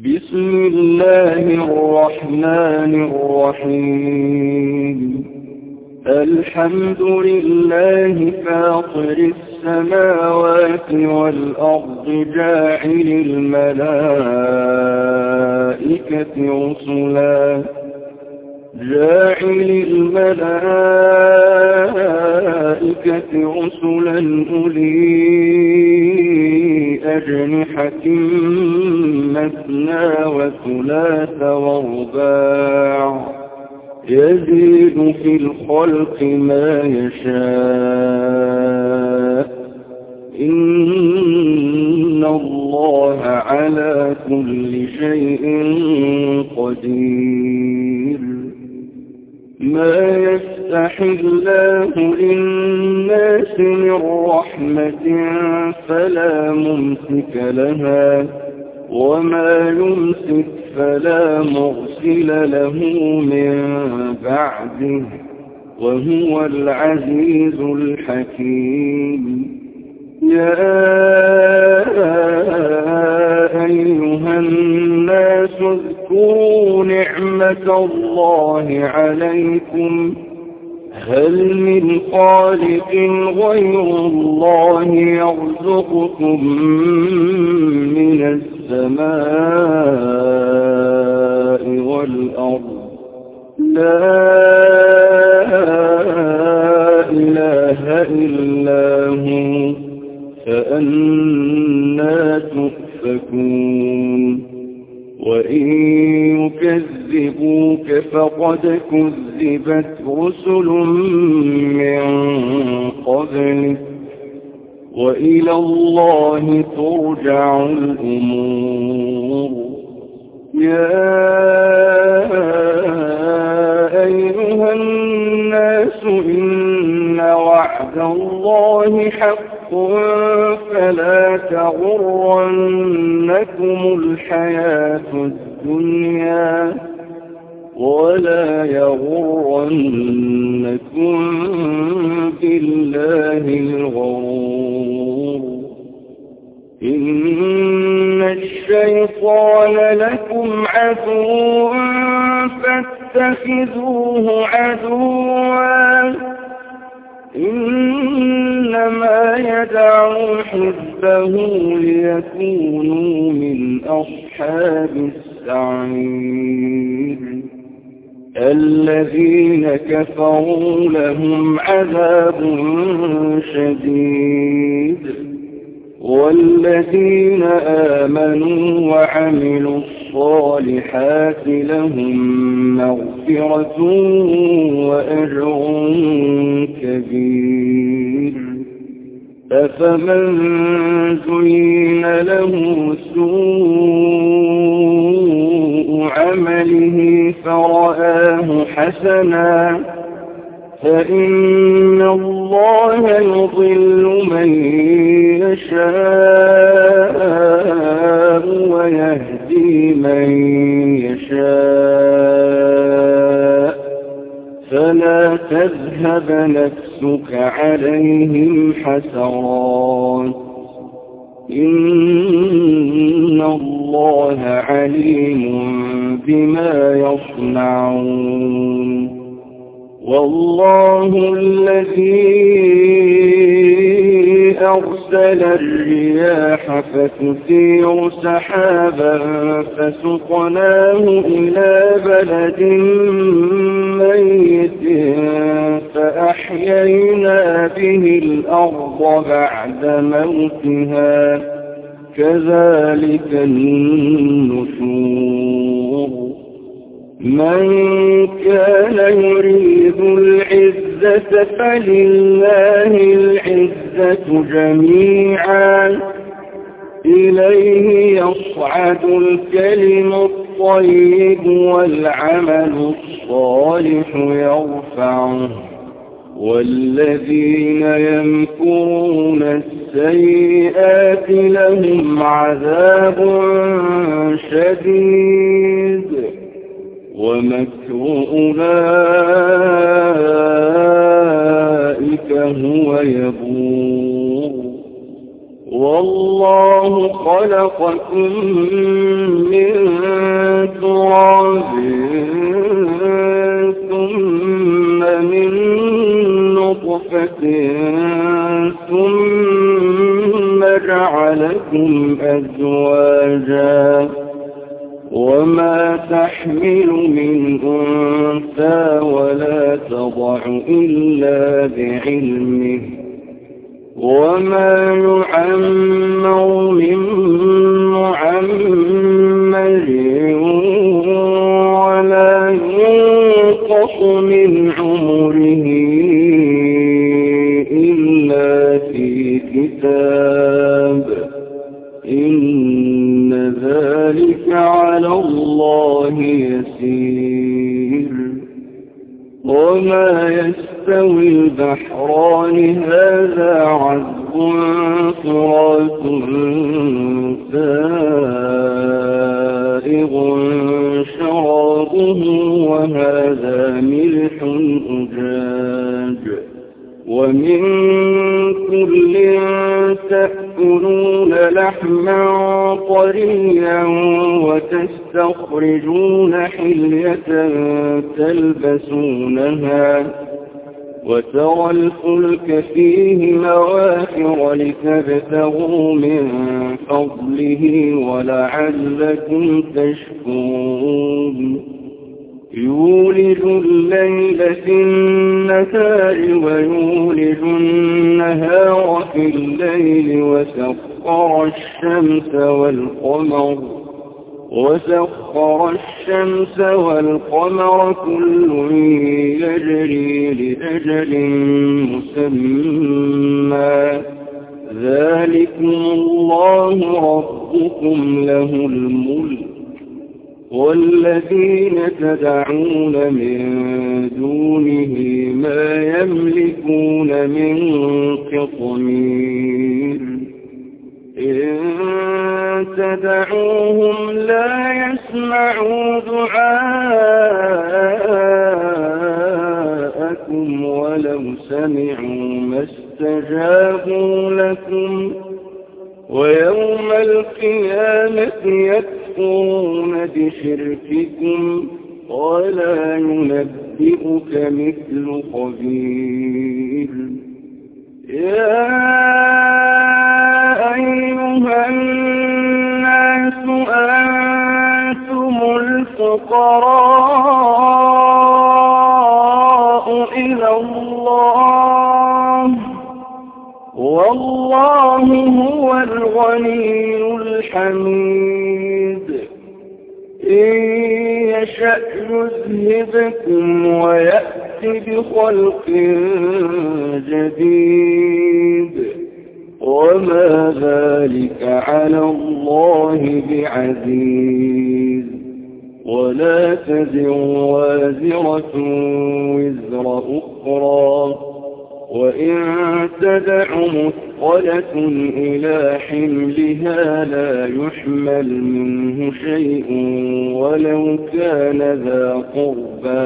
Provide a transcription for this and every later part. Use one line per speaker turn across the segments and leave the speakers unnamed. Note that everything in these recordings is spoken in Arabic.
بسم الله الرحمن الرحيم الحمد لله فاطر السماوات والأرض جاعل الملائكة رسلا أولي أجنحة مثنى وثلاث ورباع يزيد في الخلق ما يشاء إن الله على كل شيء قدير ما يفتح الله للناس من رحمة فلا ممسك لها وما يمسك فلا مرسل له من بعده وهو العزيز الحكيم يا أيها الناس اذكروا نعمة الله عليكم هل من خالق غير الله يرزقكم من السماء والأرض لا إله إلا هو فأنى تؤفكون وإن يكذبوك فقد كذبت رسل من قبلك وإلى الله ترجع الأمور يا أيها الناس إن وعد الله حق فلا تغرنكم الحياة الدنيا ولا يغرنكم بالله الغرور إن الشيطان لكم عدو فاتخذوه عدوا إنما يدعو حزبه ليكونوا من أصحاب السعير الذين كفروا لهم عذاب شديد والذين آمنوا وعملوا الصالحات لهم مغفرة وأجر كبير أفمن زين له سوء عمله فرآه حسنا فإن الله يضل من يشاء ويهدي من يشاء فلا تذهب نفسك عليهم حسرات إن الله عليم بما يصنعون والله الذي أرسل الرياح فتثير سحابا فسقناه إلى بلد ميت فأحيينا به الأرض بعد موتها كذلك النشور من كان يريد العزة فلله العزة جميعا إليه يصعد الكلم الطيب والعمل الصالح يرفعه والذين يمكرون السيئات لهم عذاب شديد ومكر أولئك هو يبور والله خلقكم من تراب ثم من نطفة ثم جعلكم أزواجا وما تحمل من أنثى ولا تضع إلا بعلمه وما يعمر من معمر ولا ينقص من عمره إلا في كتاب إن ذلك على الله يسير وما يستوي البحران هذا عذب فرات سائغ شرابه وهذا ملح أجاج ومن كل تأكلون لحما طريا وتستخرجون حلية تلبسونها وترى الفلك فيه مواخر لتبتغوا من فضله ولعلكم تشكرون يولج الليل في النهار ويولج النهار في الليل وسخر الشمس والقمر كل يجري لأجل مسمى ذلكم الله ربكم له الملك والذين تدعون من دونه ما يملكون من قطمير إن تدعوهم لا يسمعوا دعاءكم ولو سمعوا ما استجابوا لكم ويوم القيامة يكفرون بشرككم ولا ينبئك مثل خبير يا أيها الناس أنتم الفقراء إلى الله والله هو الغني الحميد إن يشأ يذهبكم ويأتي بخلق جديد وما ذلك على الله بعزيز ولا تزر وازرة وزر أخرى وإن تدع مثقلة إلى حملها لا يحمل منه شيء ولو كان ذا قربى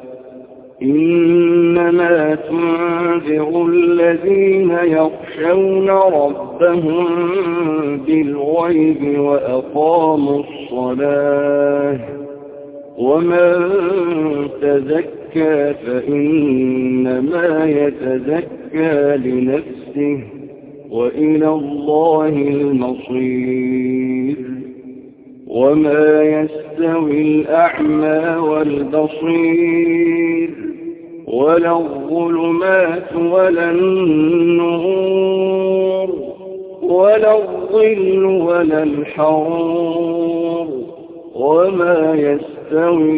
إنما تنذر الذين يخشون ربهم بالغيب وأقاموا الصلاة ومن تزكى فإنما يتزكى لنفسه وإلى الله المصير وما يستوي الأعمى والبصير ولا الظلمات ولا النور ولا الظل ولا الحرور وما يستوي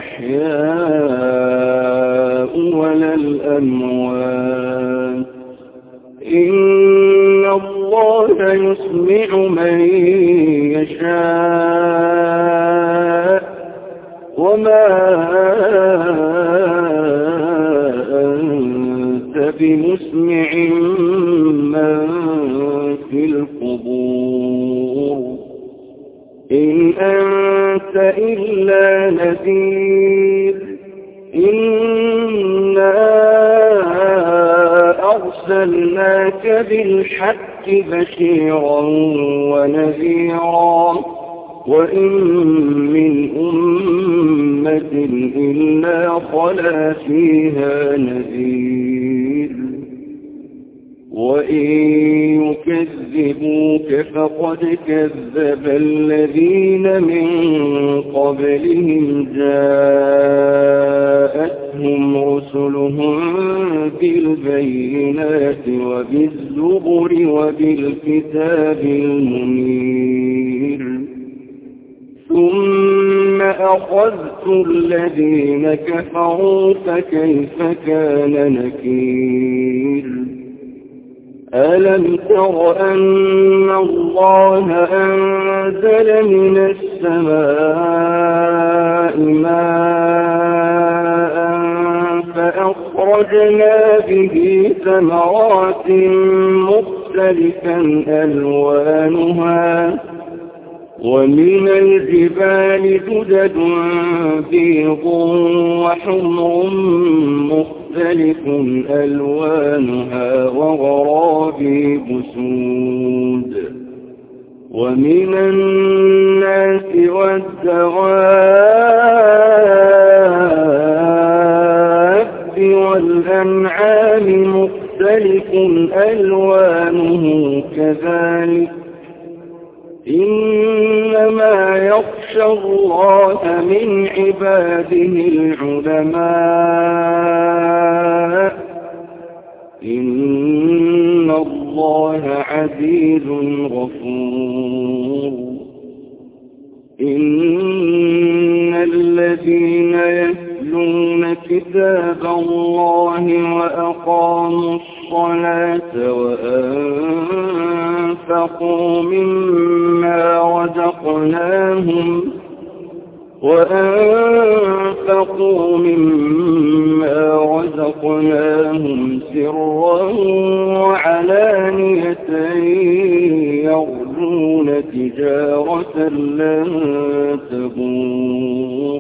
الأحياء ولا الأموات إن الله يسمع من يشاء وما أنت بمسمع من في القبور إن أنت إلا نذير إنا أرسلناك بالحق بشيرا ونذيرا وإن من أمة إلا خلا فيها نذير وإن يكذبوك فقد كذب الذين من قبلهم جاءتهم رسلهم بالبينات وبالزبر وبالكتاب المنير ثم أخذت الذين كفروا فكيف كان نكير ألم تر أن الله أنزل من السماء ماء فأخرجنا به ثمرات مختلفا ألوانها ومن الجبال جدد بيض وحمر مختلف ألوانها وغرابيب سود ومن الناس والدواب والأنعام مختلف ألوانه كذلك إنما يخشى الله من عباده العلماء إن الله عزيز غفور إن الذين يتلون كتاب الله وأقاموا الصلاة وأنفقوا مما رزقناهم سرا وعلانية يرجون تجارة لن تبور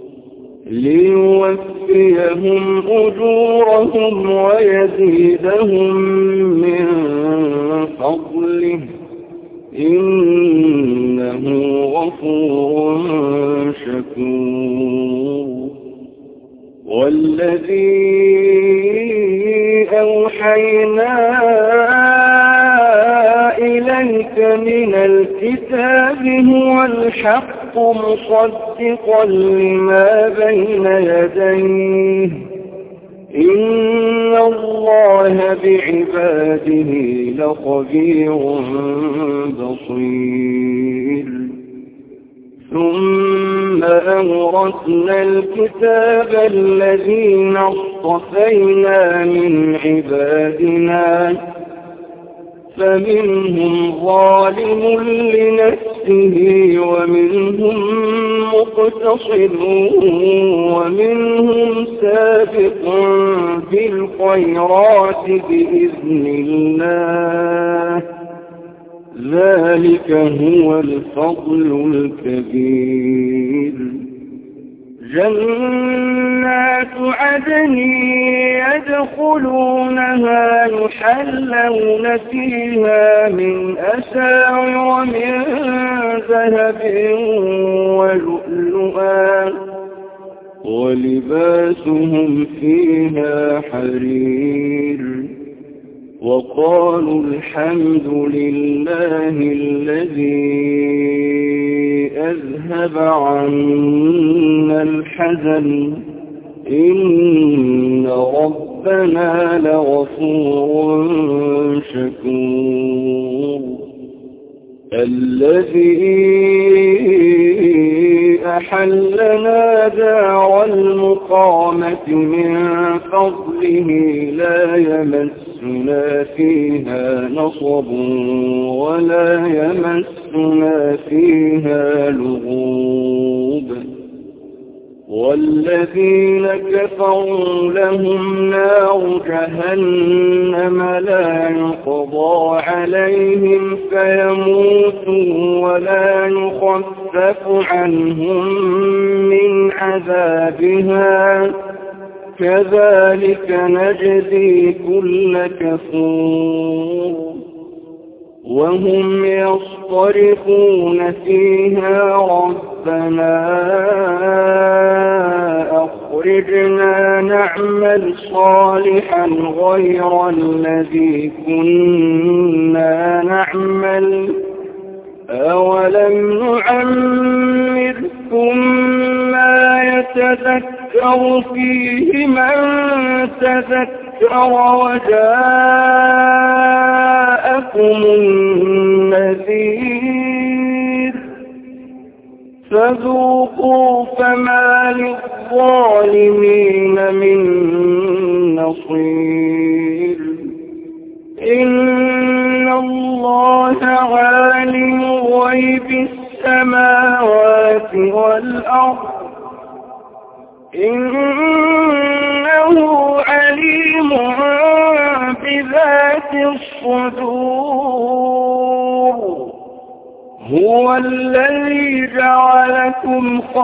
ليوفيهم أجورهم ويزيدهم من فضله إنه غفور شكور والذي أوحينا إليك من الكتاب هو الحق مصدقا لما بين يديه إن الله بعباده لخبير بصير ثم أورثنا الكتاب الذين اصطفينا من عبادنا فمنهم ظالم لنفسه ومنهم مقتصد ومنهم سابق بالخيرات بإذن الله ذلك هو الفضل الكبير جنات عدن يدخلونها يحلون فيها من أساور من ذهب ولؤلؤا ولباسهم فيها حرير وقالوا الحمد لله الذي أذهب عنا الحزن إن ربنا لغفور شكور الذي أحلنا دار المقامة من فضله لا يمسنا فيها نصب ولا يمسنا فيها لغوب والذين كفروا لهم نار جهنم لا يقضى عليهم فيموتوا ولا يخفف عنهم من عذابها كذلك نجزي كل كفور وهم يصطرخون فيها ربنا أخرجنا نعمل صالحا غير الذي كنا نعمل أولم نعمركم ما يتذكر فيه من تذكر وجاءكم النذير فذوقوا فما للظالمين من نصير إن الله عالم غيب السماوات والأرض إنه عليم بذات الصدور هو الذي جعلكم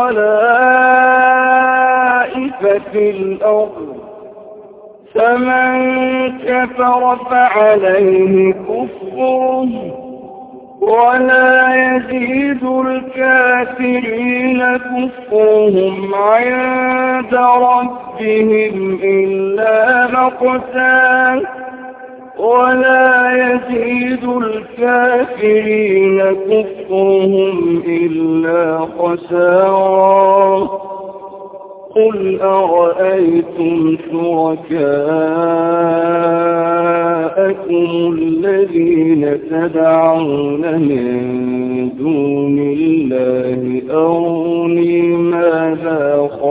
خلائف في الأرض فمن كفر فعليه كفره ولا يزيد الكافرين كفرهم عند ربهم إلا مقتا ولا يزيد الكافرين كفرهم إلا خسارا قل أرأيتم شركاءكم الذين تدعون من دون الله أروني ماذا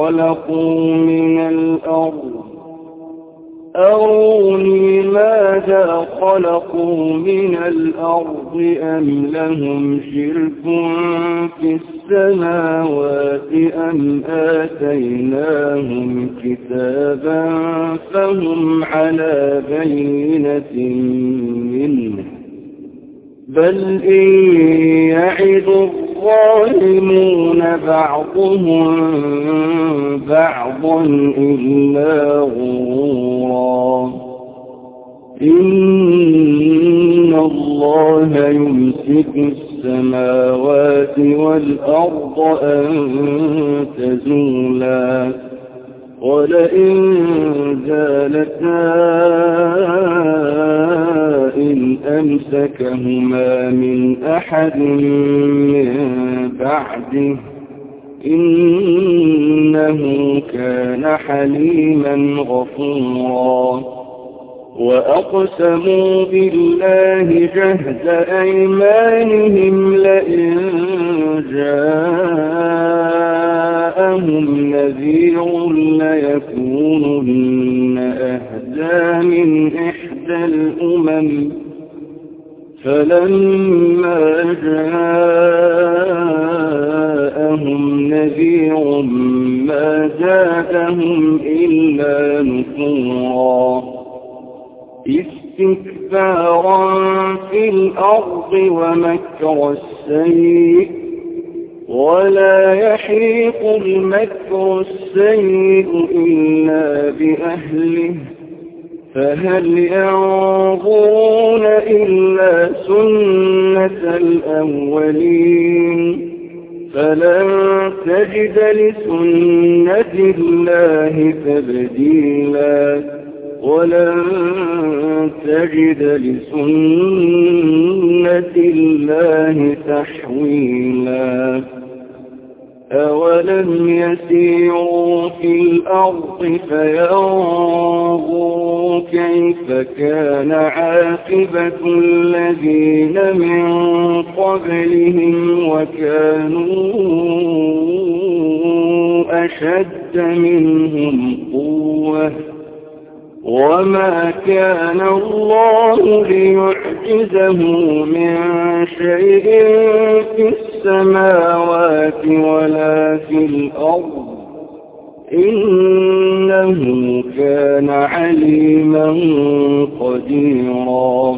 خلقوا من الأرض أم لهم شرك في السماوات أم آتيناهم كتابا فهم على بينة منه بل إن يعد الظالمون بعضهم بعضا إلا غرورا إن الله يمسك السماوات والأرض أن تزولا ولئن زالتا إن أمسكهما من أحد من بعده إنه كان حليما غفورا وأقسموا بالله جهد أيمانهم لئن جاءهم نذير ليكونن أهدى من إحدى الأمم فلما جاءهم نذير ما زادهم إلا نفورا استكبارا في الأرض ومكر السيء ولا يحيق المكر السيء إلا بأهله فهل ينظرون إلا سنة الأولين فلن تجد لسنة الله تبديلا ولن تجد لسنة الله تحويلا أولم يسيروا في الأرض فينظروا كيف كان عاقبة الذين من قبلهم وكانوا أشد منهم قوة وما كان الله ليعجزه من شيء في السماوات ولا في الأرض إنه كان عليما قديرا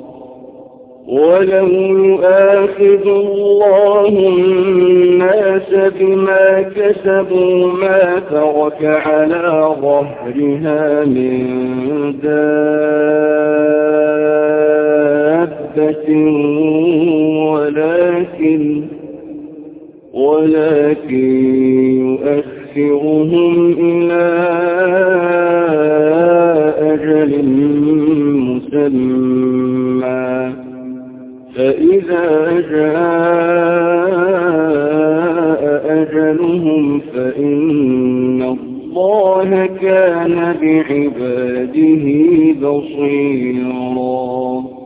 ولو يؤاخذ الله الناس بما كسبوا ما ترك على ظهرها من دابة ولكن يؤخرهم إلى أجل مسمى فإذا جاء أجلهم فإن الله كان بعباده بصيرا